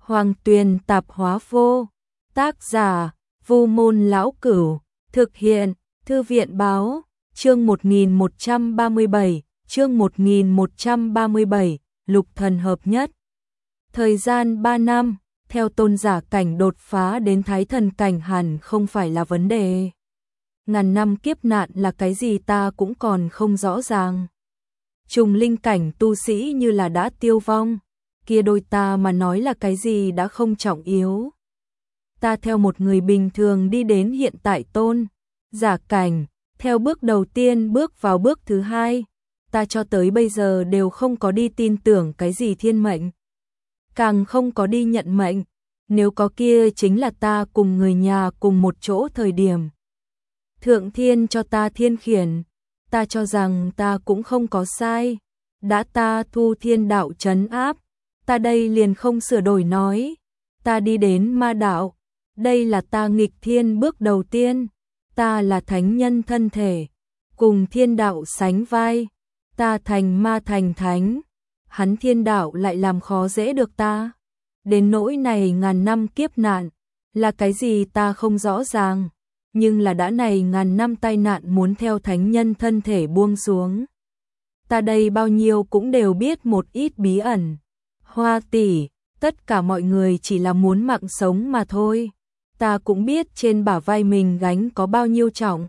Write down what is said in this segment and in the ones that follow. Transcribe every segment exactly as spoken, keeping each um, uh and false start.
Hoàng Tuyền Tạp Hóa Vô. Tác giả: Vu Môn Lão Cửu. Thực hiện: Thư viện Báo. Chương một nghìn một trăm ba mươi bảy, chương một nghìn một trăm ba mươi bảy, Lục Thần hợp nhất. Thời gian ba năm, theo tôn giả cảnh đột phá đến thái thần cảnh hẳn không phải là vấn đề. Ngàn năm kiếp nạn là cái gì ta cũng còn không rõ ràng. Trùng linh cảnh tu sĩ như là đã tiêu vong, kia đôi ta mà nói là cái gì đã không trọng yếu. Ta theo một người bình thường đi đến hiện tại tôn giả cảnh, theo bước đầu tiên bước vào bước thứ hai, ta cho tới bây giờ đều không có đi tin tưởng cái gì thiên mệnh, càng không có đi nhận mệnh, nếu có kia chính là ta cùng người nhà cùng một chỗ thời điểm. Thượng thiên cho ta thiên khiển, ta cho rằng ta cũng không có sai, đã ta thu thiên đạo trấn áp, ta đây liền không sửa đổi nói, ta đi đến ma đạo, đây là ta nghịch thiên bước đầu tiên, ta là thánh nhân thân thể, cùng thiên đạo sánh vai, ta thành ma thành thánh, hắn thiên đạo lại làm khó dễ được ta. Đến nỗi này ngàn năm kiếp nạn, là cái gì ta không rõ ràng, nhưng là đã này ngàn năm tai nạn muốn theo thánh nhân thân thể buông xuống. Ta đây bao nhiêu cũng đều biết một ít bí ẩn. Hoa tỷ, tất cả mọi người chỉ là muốn mạng sống mà thôi. Ta cũng biết trên bả vai mình gánh có bao nhiêu trọng.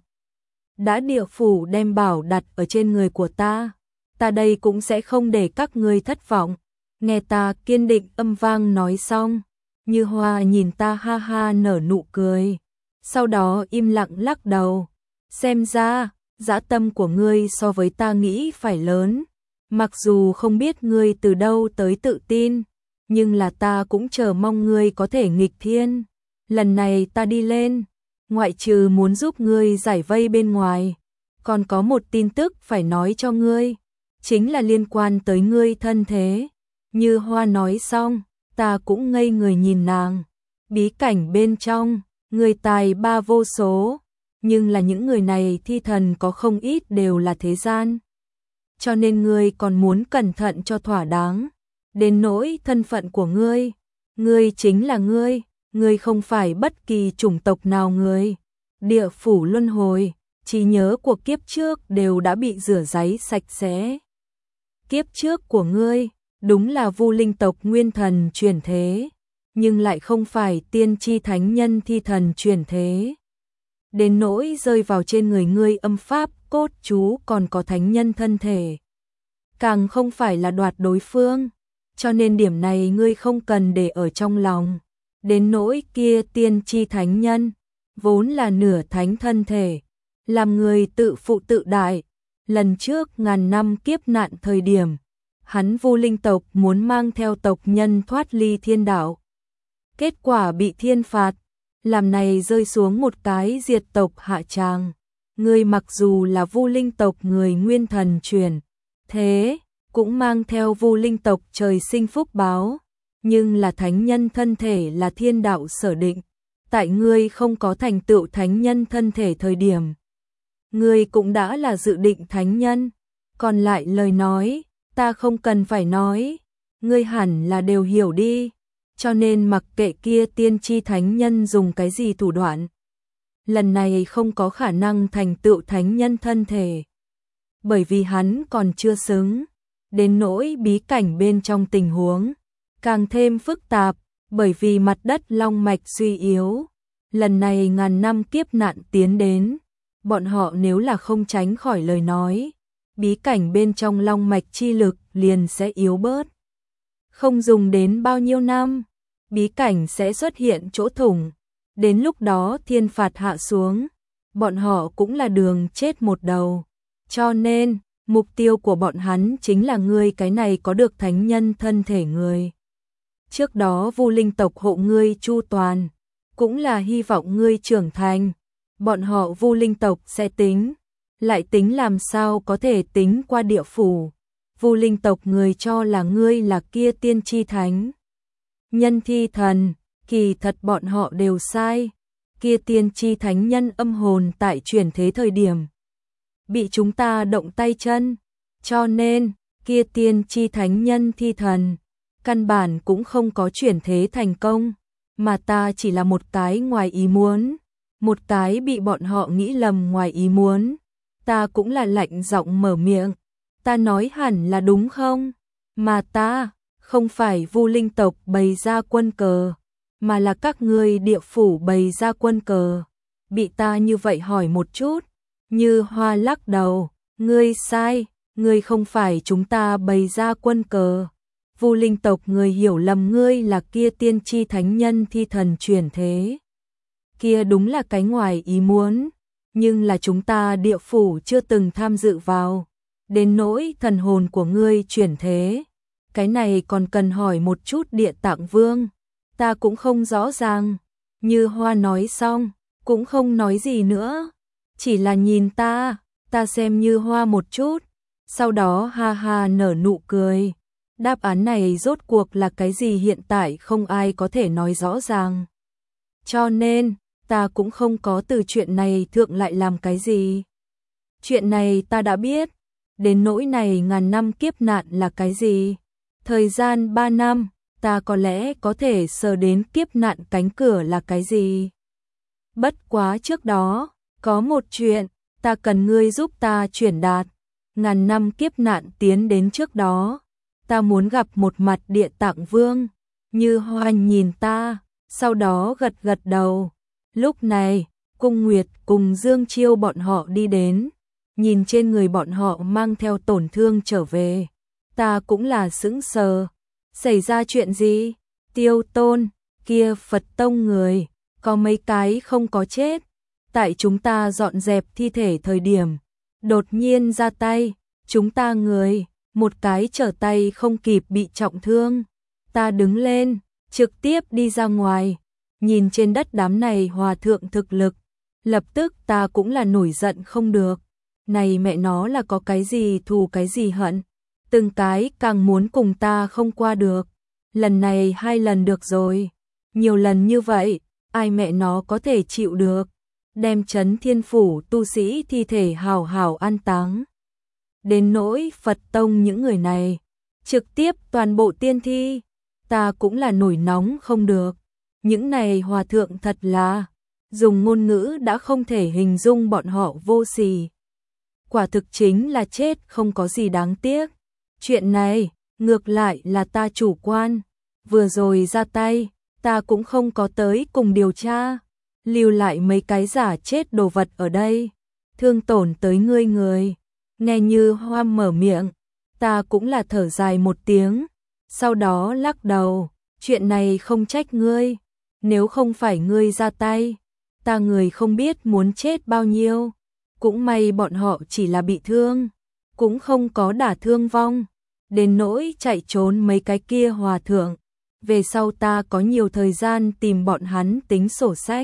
Đã địa phủ đem bảo đặt ở trên người của ta, ta đây cũng sẽ không để các ngươi thất vọng. Nghe ta kiên định âm vang nói xong, Như Hoa nhìn ta ha ha nở nụ cười, sau đó im lặng lắc đầu. Xem ra, dã tâm của ngươi so với ta nghĩ phải lớn, mặc dù không biết ngươi từ đâu tới tự tin, nhưng là ta cũng chờ mong ngươi có thể nghịch thiên. Lần này ta đi lên, ngoại trừ muốn giúp ngươi giải vây bên ngoài, còn có một tin tức phải nói cho ngươi, chính là liên quan tới ngươi thân thế. Như Hoa nói xong, ta cũng ngây người nhìn nàng. Bí cảnh bên trong, người tài ba vô số, nhưng là những người này thi thần có không ít đều là thế gian. Cho nên ngươi còn muốn cẩn thận cho thỏa đáng. Đến nỗi thân phận của ngươi, ngươi chính là ngươi, ngươi không phải bất kỳ chủng tộc nào người. Địa phủ luân hồi, trí nhớ của kiếp trước đều đã bị rửa ráy sạch sẽ. Kiếp trước của ngươi đúng là Vu linh tộc nguyên thần chuyển thế, nhưng lại không phải tiên tri thánh nhân thi thần chuyển thế. Đến nỗi rơi vào trên người ngươi âm pháp cốt chú còn có thánh nhân thân thể, càng không phải là đoạt đối phương, cho nên điểm này ngươi không cần để ở trong lòng. Đến nỗi kia tiên tri thánh nhân, vốn là nửa thánh thân thể, làm người tự phụ tự đại. Lần trước ngàn năm kiếp nạn thời điểm, hắn Vu linh tộc muốn mang theo tộc nhân thoát ly thiên đạo. Kết quả bị thiên phạt, làm này rơi xuống một cái diệt tộc hạ tràng. Ngươi mặc dù là Vu linh tộc người nguyên thần truyền thế, cũng mang theo Vu linh tộc trời sinh phúc báo, nhưng là thánh nhân thân thể là thiên đạo sở định. Tại ngươi không có thành tựu thánh nhân thân thể thời điểm, ngươi cũng đã là dự định thánh nhân. Còn lại lời nói, ta không cần phải nói, ngươi hẳn là đều hiểu đi. Cho nên mặc kệ kia tiên tri thánh nhân dùng cái gì thủ đoạn, lần này không có khả năng thành tựu thánh nhân thân thể, bởi vì hắn còn chưa xứng. Đến nỗi bí cảnh bên trong tình huống càng thêm phức tạp, bởi vì mặt đất long mạch suy yếu. Lần này ngàn năm kiếp nạn tiến đến, bọn họ nếu là không tránh khỏi lời nói, bí cảnh bên trong long mạch chi lực liền sẽ yếu bớt. Không dùng đến bao nhiêu năm, bí cảnh sẽ xuất hiện chỗ thủng. Đến lúc đó thiên phạt hạ xuống, bọn họ cũng là đường chết một đầu. Cho nên, mục tiêu của bọn hắn chính là ngươi cái này có được thánh nhân thân thể người. Trước đó Vu linh tộc hộ ngươi chu toàn, cũng là hy vọng ngươi trưởng thành. Bọn họ Vu linh tộc sẽ tính, lại tính làm sao có thể tính qua địa phủ. Vu linh tộc người cho là ngươi là kia tiên tri thánh nhân thi thần, kỳ thật bọn họ đều sai. Kia tiên tri thánh nhân âm hồn tại chuyển thế thời điểm bị chúng ta động tay chân, cho nên kia tiên tri thánh nhân thi thần căn bản cũng không có chuyển thế thành công, mà ta chỉ là một cái ngoài ý muốn, một cái bị bọn họ nghĩ lầm ngoài ý muốn. Ta cũng là lạnh giọng mở miệng, ta nói hẳn là đúng không? Mà ta không phải Vu Linh tộc bày ra quân cờ, mà là các ngươi địa phủ bày ra quân cờ. Bị ta như vậy hỏi một chút, Như Hoa lắc đầu, ngươi sai, ngươi không phải chúng ta bày ra quân cờ. Vu Linh tộc người hiểu lầm ngươi là kia tiên tri thánh nhân thi thần chuyển thế. Kia đúng là cái ngoài ý muốn, nhưng là chúng ta địa phủ chưa từng tham dự vào. Đến nỗi thần hồn của ngươi chuyển thế, cái này còn cần hỏi một chút Địa Tạng Vương, ta cũng không rõ ràng. Như Hoa nói xong, cũng không nói gì nữa, chỉ là nhìn ta, ta xem Như Hoa một chút, sau đó ha ha nở nụ cười. Đáp án này rốt cuộc là cái gì hiện tại không ai có thể nói rõ ràng. Cho nên, ta cũng không có từ chuyện này thượng lại làm cái gì. Chuyện này ta đã biết, đến nỗi này ngàn năm kiếp nạn là cái gì. Thời gian ba năm, ta có lẽ có thể sờ đến kiếp nạn cánh cửa là cái gì. Bất quá trước đó, có một chuyện, ta cần ngươi giúp ta chuyển đạt. Ngàn năm kiếp nạn tiến đến trước đó, ta muốn gặp một mặt Địa Tạng Vương. Như Hoa nhìn ta, sau đó gật gật đầu. Lúc này, Cung Nguyệt cùng Dương Chiêu bọn họ đi đến, nhìn trên người bọn họ mang theo tổn thương trở về. Ta cũng là sững sờ. Xảy ra chuyện gì? Tiêu Tôn, kia Phật tông người, có mấy cái không có chết. Tại chúng ta dọn dẹp thi thể thời điểm, đột nhiên ra tay, chúng ta người, một cái trở tay không kịp bị trọng thương. Ta đứng lên, trực tiếp đi ra ngoài, nhìn trên đất đám này hòa thượng thực lực, lập tức ta cũng là nổi giận không được. Này mẹ nó là có cái gì thù cái gì hận, từng cái càng muốn cùng ta không qua được. Lần này hai lần được rồi, nhiều lần như vậy, ai mẹ nó có thể chịu được. Đem Trấn Thiên Phủ tu sĩ thi thể hào hào an táng. Đến nỗi Phật tông những người này, trực tiếp toàn bộ tiên thi, ta cũng là nổi nóng không được. Những này hòa thượng thật là, dùng ngôn ngữ đã không thể hình dung bọn họ vô sỉ. Quả thực chính là chết không có gì đáng tiếc. Chuyện này, ngược lại là ta chủ quan. Vừa rồi ra tay, ta cũng không có tới cùng điều tra. Lưu lại mấy cái giả chết đồ vật ở đây. Thương tổn tới ngươi người. Nghe Như Hoa mở miệng, ta cũng là thở dài một tiếng. Sau đó lắc đầu, chuyện này không trách ngươi. Nếu không phải ngươi ra tay, ta người không biết muốn chết bao nhiêu. Cũng may bọn họ chỉ là bị thương, cũng không có đả thương vong. Đến nỗi chạy trốn mấy cái kia hòa thượng, về sau ta có nhiều thời gian tìm bọn hắn tính sổ sách.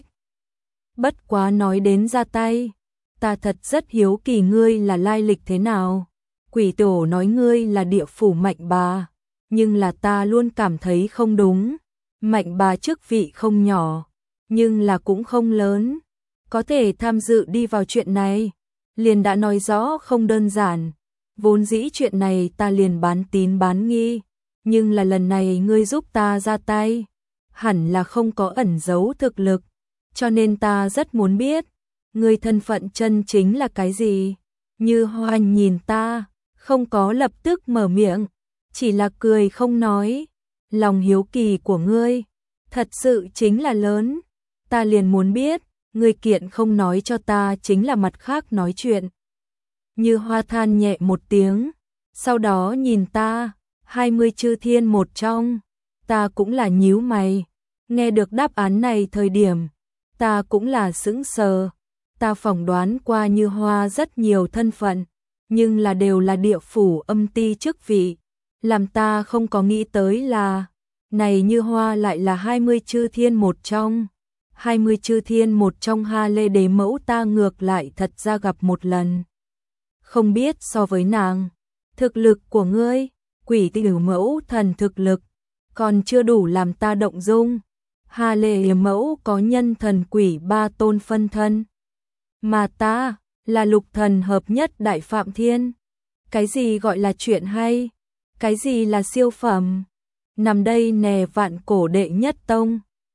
Bất quá nói đến ra tay, ta thật rất hiếu kỳ ngươi là lai lịch thế nào. Quỷ tổ nói ngươi là địa phủ Mạnh Bà, nhưng là ta luôn cảm thấy không đúng. Mạnh Bà chức vị không nhỏ, nhưng là cũng không lớn. Có thể tham dự đi vào chuyện này, liền đã nói rõ không đơn giản. Vốn dĩ chuyện này ta liền bán tín bán nghi, nhưng là lần này ngươi giúp ta ra tay, hẳn là không có ẩn giấu thực lực, cho nên ta rất muốn biết, ngươi thân phận chân chính là cái gì. Như Hoa nhìn ta, không có lập tức mở miệng, chỉ là cười không nói. Lòng hiếu kỳ của ngươi, thật sự chính là lớn, ta liền muốn biết, ngươi kiện không nói cho ta chính là mặt khác nói chuyện. Như Hoa than nhẹ một tiếng, sau đó nhìn ta, hai mươi chư thiên một trong, ta cũng là nhíu mày. Nghe được đáp án này thời điểm, ta cũng là sững sờ. Ta phỏng đoán qua Như Hoa rất nhiều thân phận, nhưng là đều là địa phủ âm ti chức vị. Làm ta không có nghĩ tới là, này Như Hoa lại là hai mươi chư thiên một trong. hai mươi chư thiên một trong Ha Lê Đế Mẫu ta ngược lại thật ra gặp một lần. Không biết so với nàng, thực lực của ngươi, Quỷ Tử Mẫu thần thực lực, còn chưa đủ làm ta động dung. Ha Lê Đế Mẫu có nhân thần quỷ ba tôn phân thân, mà ta là lục thần hợp nhất đại phạm thiên. Cái gì gọi là chuyện hay? Cái gì là siêu phẩm? nằm đây nè vạn cổ đệ nhất tông.